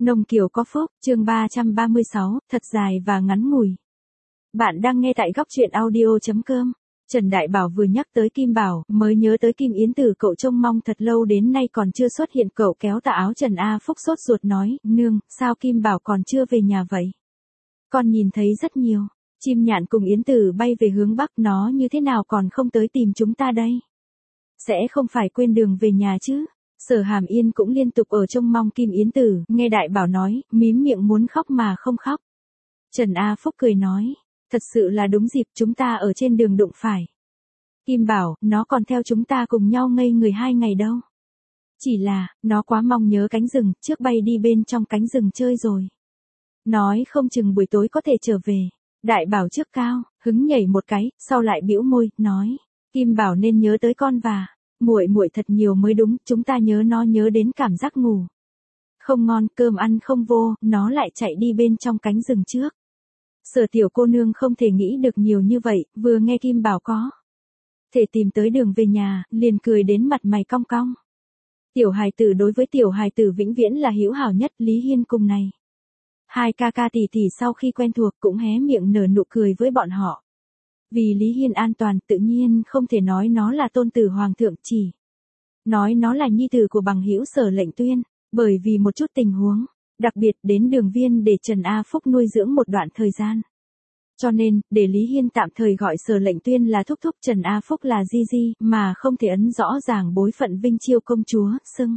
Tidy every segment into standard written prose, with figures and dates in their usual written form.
Nông Kiều có phúc, chương 336, thật dài và ngắn ngủi. Bạn đang nghe tại góc truyện audio.com. Trần Đại Bảo vừa nhắc tới Kim Bảo, mới nhớ tới Kim Yến Tử, cậu trông mong thật lâu đến nay còn chưa xuất hiện. Cậu kéo tà áo Trần A Phúc sốt ruột nói, nương, sao Kim Bảo còn chưa về nhà vậy? Con nhìn thấy rất nhiều chim nhạn cùng Yến Tử bay về hướng Bắc, nó như thế nào còn không tới tìm chúng ta đây? Sẽ không phải quên đường về nhà chứ? Sở Hàm Yên cũng liên tục ở trông mong Kim Yến Tử, nghe Đại Bảo nói, mím miệng muốn khóc mà không khóc. Trần A Phúc cười nói, thật sự là đúng dịp, chúng ta ở trên đường đụng phải. Kim Bảo, nó còn theo chúng ta cùng nhau ngây người 2 ngày đâu. Chỉ là, nó quá mong nhớ cánh rừng, trước bay đi bên trong cánh rừng chơi rồi. Nói không chừng buổi tối có thể trở về. Đại Bảo trước cao, hứng nhảy một cái, sau lại bĩu môi, nói, Kim Bảo nên nhớ tới con và muội muội thật nhiều mới đúng, chúng ta nhớ nó nhớ đến cảm giác ngủ không ngon, cơm ăn không vô, nó lại chạy đi bên trong cánh rừng trước. Sở tiểu cô nương không thể nghĩ được nhiều như vậy, vừa nghe Kim Bảo có thể tìm tới đường về nhà, liền cười đến mặt mày cong cong. Tiểu hài tử đối với tiểu hài tử vĩnh viễn là hữu hảo nhất, Lý Hiên cùng này. Hai ca ca tỷ tỷ sau khi quen thuộc cũng hé miệng nở nụ cười với bọn họ. Vì Lý Hiên an toàn, tự nhiên không thể nói nó là tôn tử hoàng thượng, chỉ nói nó là nhi tử của bằng hữu Sở Lệnh Tuyên, bởi vì một chút tình huống đặc biệt đến Đường Viên để Trần A Phúc nuôi dưỡng một đoạn thời gian. Cho nên, để Lý Hiên tạm thời gọi Sở Lệnh Tuyên là thúc thúc, Trần A Phúc là di di, mà không thể ấn rõ ràng bối phận Vinh Chiêu công chúa, xưng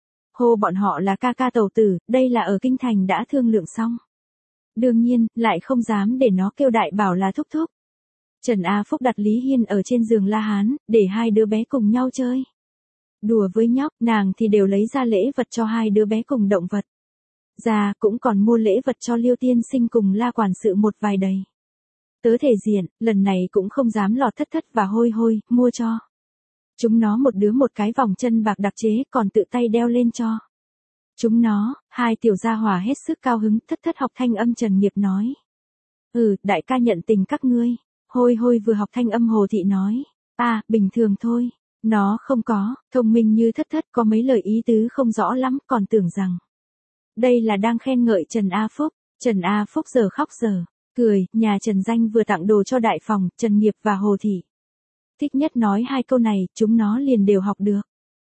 hô bọn họ là ca ca tẩu tử, đây là ở kinh thành đã thương lượng xong. Đương nhiên, lại không dám để nó kêu Đại Bảo là thúc thúc. Trần A Phúc đặt Lý Hiên ở trên giường La Hán, để hai đứa bé cùng nhau chơi. Đùa với nhóc, nàng thì đều lấy ra lễ vật cho hai đứa bé cùng động vật. Già cũng còn mua lễ vật cho Liêu Tiên Sinh cùng La Quản sự một vài đầy. Tớ thể diện, lần này cũng không dám lọt thất thất và hôi hôi, mua cho chúng nó một đứa một cái vòng chân bạc đặc chế, còn tự tay đeo lên cho chúng nó. Hai tiểu gia hỏa hết sức cao hứng, thất thất học thanh âm Trần Nghiệp nói. Đại ca nhận tình các ngươi. Hôi hôi vừa học thanh âm Hồ Thị nói. Bình thường thôi. Nó không có, thông minh như thất thất, có mấy lời ý tứ không rõ lắm, còn tưởng rằng đây là đang khen ngợi Trần A Phúc. Trần A Phúc giờ khóc giờ cười, nhà Trần Danh vừa tặng đồ cho đại phòng, Trần Nghiệp và Hồ Thị thích nhất nói hai câu này, chúng nó liền đều học được.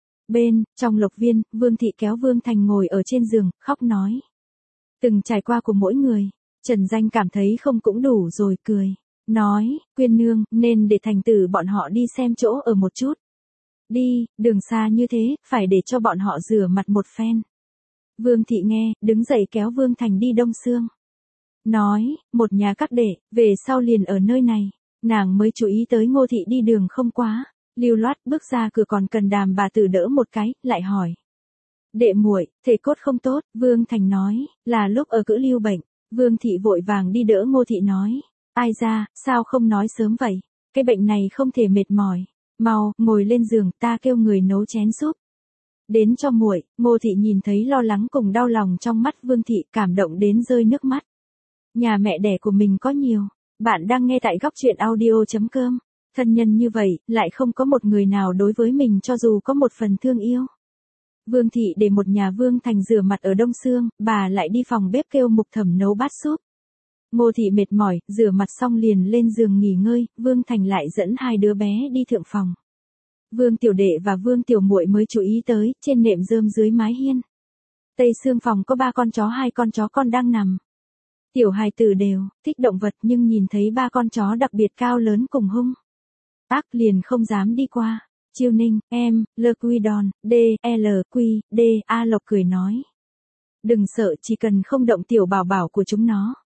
Trong Lộc Viên, Vương Thị kéo Vương Thành ngồi ở trên giường, khóc nói. Từng trải qua của mỗi người, Trần Danh cảm thấy không cũng đủ rồi, cười. Nói, Quyên nương, nên để thành tử bọn họ đi xem chỗ ở một chút. Đi, đường xa như thế, phải để cho bọn họ rửa mặt một phen. Vương Thị nghe, đứng dậy kéo Vương Thành đi Đông Xương. Nói, một nhà các đệ, về sau liền ở nơi này. Nàng mới chú ý tới Ngô Thị đi đường không quá lưu loát, bước ra cửa còn cần Đàm bà tử đỡ một cái, lại hỏi. Đệ muội, thể cốt không tốt, Vương Thành nói, là lúc ở cữ lưu bệnh. Vương Thị vội vàng đi đỡ Ngô Thị nói. Ai ra, sao không nói sớm vậy? Cái bệnh này không thể mệt mỏi. Mau, ngồi lên giường, ta kêu người nấu chén súp đến cho muội. Ngô Thị nhìn thấy lo lắng cùng đau lòng trong mắt Vương Thị, cảm động đến rơi nước mắt. Nhà mẹ đẻ của mình có nhiều. Bạn đang nghe tại góc truyện audio.com. Thân nhân như vậy, lại không có một người nào đối với mình cho dù có một phần thương yêu. Vương Thị để một nhà Vương Thành rửa mặt ở Đông Xương, bà lại đi phòng bếp kêu Mục Thẩm nấu bát súp. Ngô Thị mệt mỏi, rửa mặt xong liền lên giường nghỉ ngơi, Vương Thành lại dẫn hai đứa bé đi thượng phòng. Vương Tiểu Đệ và Vương Tiểu Muội mới chú ý tới, trên nệm rơm dưới mái hiên tây xương phòng có 3 con chó, 2 con chó con đang nằm. Tiểu hài tử đều thích động vật, nhưng nhìn thấy 3 con chó đặc biệt cao lớn cùng hung ác liền không dám đi qua. Chiêu Ninh, em, Lơ Quy Đòn, D, L, Quy, D, A Lộc cười nói. Đừng sợ, chỉ cần không động tiểu bảo bảo của chúng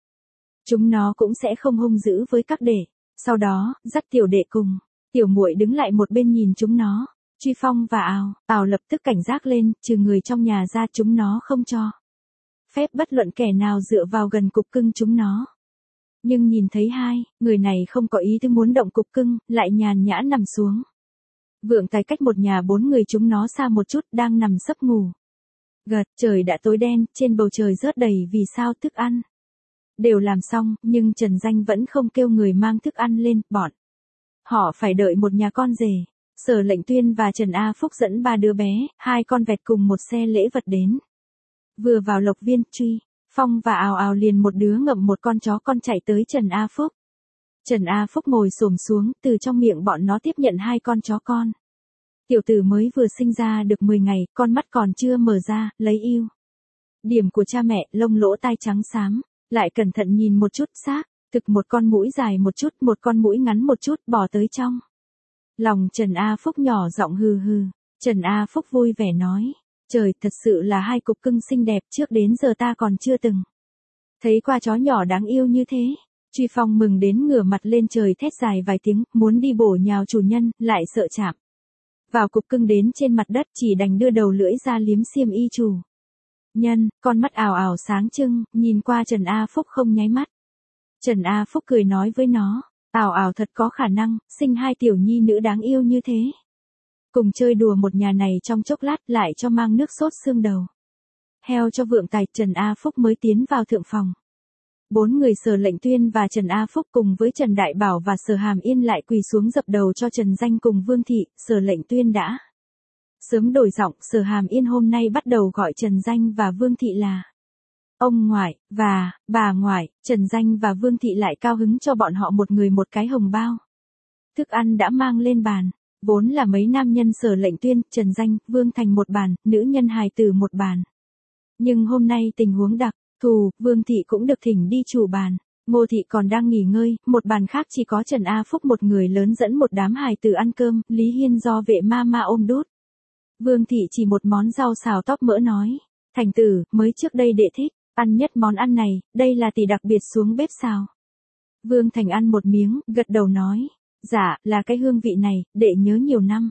nó cũng sẽ không hung dữ với các đệ. Sau đó, dắt Tiểu Đệ cùng Tiểu Muội đứng lại một bên nhìn chúng nó. Truy Phong và Ào lập tức cảnh giác lên, trừ người trong nhà ra chúng nó không cho phép bất luận kẻ nào dựa vào gần cục cưng chúng nó. Nhưng nhìn thấy hai người này không có ý tư muốn động cục cưng, lại nhàn nhã nằm xuống. Vượng Tài cách một nhà 4 người chúng nó xa một chút, đang nằm sấp ngủ gật. Trời đã tối đen, trên bầu trời rớt đầy vì sao thức ăn đều làm xong, nhưng Trần Danh vẫn không kêu người mang thức ăn lên, bọn họ phải đợi một nhà con rể. Sở Lệnh Tuyên và Trần A Phúc dẫn 3 đứa bé, 2 con vẹt cùng một xe lễ vật đến. Vừa vào Lộc Viên, Truy, Phong và Ào Ào liền một đứa ngậm một con chó con chạy tới Trần A Phúc. Trần A Phúc ngồi xổm xuống, từ trong miệng bọn nó tiếp nhận hai con chó con. Tiểu tử mới vừa sinh ra được 10 ngày, con mắt còn chưa mở ra, lấy yêu. Điểm của cha mẹ, lông lỗ tai trắng xám, lại cẩn thận nhìn một chút xác, thực một con mũi dài một con mũi ngắn một chút, bỏ tới trong. Lòng Trần A Phúc nhỏ giọng hừ hừ. Trần A Phúc vui vẻ nói, trời, thật sự là hai cục cưng xinh đẹp, trước đến giờ ta còn chưa từng thấy qua chó nhỏ đáng yêu như thế. Truy Phong mừng đến ngửa mặt lên trời thét dài vài tiếng, muốn đi bổ nhào chủ nhân, lại sợ chạm vào cục cưng đến trên mặt đất, chỉ đành đưa đầu lưỡi ra liếm xiêm y chủ nhân, con mắt ảo ảo sáng trưng, nhìn qua Trần A Phúc không nháy mắt. Trần A Phúc cười nói với nó, ảo ảo thật có khả năng, sinh hai tiểu nhi nữ đáng yêu như thế. Cùng chơi đùa một nhà này trong chốc lát, lại cho mang nước sốt xương đầu heo cho vượng tài, Trần A Phúc mới tiến vào thượng phòng. 4 người Sở Lệnh Tuyên và Trần A Phúc cùng với Trần Đại Bảo và Sở Hàm Yên lại quỳ xuống dập đầu cho Trần Danh cùng Vương Thị. Sở Lệnh Tuyên đã sớm đổi giọng, Sở Hàm Yên hôm nay bắt đầu gọi Trần Danh và Vương Thị là ông ngoại và bà ngoại. Trần Danh và Vương Thị lại cao hứng cho bọn họ một người một cái hồng bao. Thức ăn đã mang lên bàn, vốn là mấy nam nhân Sở Lệnh Tuyên, Trần Danh, Vương Thành một bàn, nữ nhân hài tử một bàn. Nhưng hôm nay tình huống đặc thù, Vương Thị cũng được thỉnh đi chủ bàn. Ngô Thị còn đang nghỉ ngơi, một bàn khác chỉ có Trần A Phúc một người lớn dẫn một đám hài tử ăn cơm, Lý Hiên do vệ ma ôm đút. Vương Thị chỉ một món rau xào tóp mỡ nói, Thành tử, mới trước đây đệ thích ăn nhất món ăn này, đây là tỷ đặc biệt xuống bếp xào. Vương Thành ăn một miếng, gật đầu nói, dạ, là cái hương vị này, đệ nhớ nhiều năm.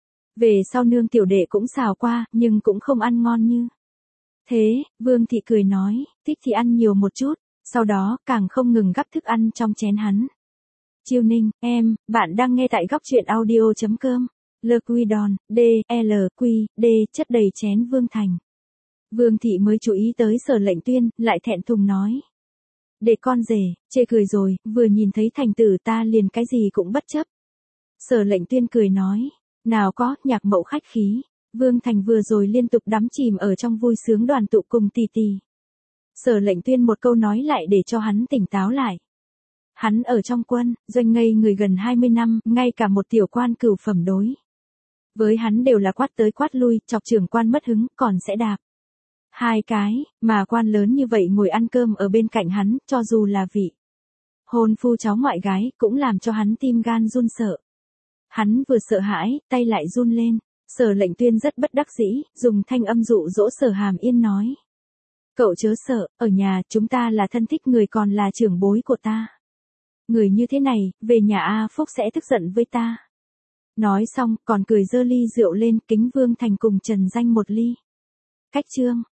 Về sau nương tiểu đệ cũng xào qua, nhưng cũng không ăn ngon như thế. Vương Thị cười nói, thích thì ăn nhiều một chút, sau đó càng không ngừng gắp thức ăn trong chén hắn. Chiêu Ninh, em, bạn đang nghe tại góc truyện audio.com. Le Quidon, D, L, Q, D, chất đầy chén Vương Thành. Vương Thị mới chú ý tới Sở Lệnh Tuyên, lại thẹn thùng nói. Để con rể, chê cười rồi, vừa nhìn thấy thành tử ta liền cái gì cũng bất chấp. Sở Lệnh Tuyên cười nói, nào có, nhạc mẫu khách khí. Vương Thành vừa rồi liên tục đắm chìm ở trong vui sướng đoàn tụ cùng tỷ tỷ. Sở Lệnh Tuyên một câu nói lại để cho hắn tỉnh táo lại. Hắn ở trong quân, doanh ngây người gần 20 năm, ngay cả một tiểu quan cửu phẩm đối với hắn đều là quát tới quát lui, chọc trưởng quan mất hứng, còn sẽ đạp hai cái, mà quan lớn như vậy ngồi ăn cơm ở bên cạnh hắn, cho dù là vị hôn phu cháu ngoại gái, cũng làm cho hắn tim gan run sợ. Hắn vừa sợ hãi, tay lại run lên. Sở Lệnh Tuyên rất bất đắc dĩ, dùng thanh âm dụ dỗ Sở Hàm Yên nói. Cậu chớ sợ, ở nhà chúng ta là thân thích, người còn là trưởng bối của ta. Người như thế này, về nhà A Phúc sẽ tức giận với ta. Nói xong, còn cười dơ ly rượu lên, kính Vương Thành cùng Trần Danh một ly. Cách chương.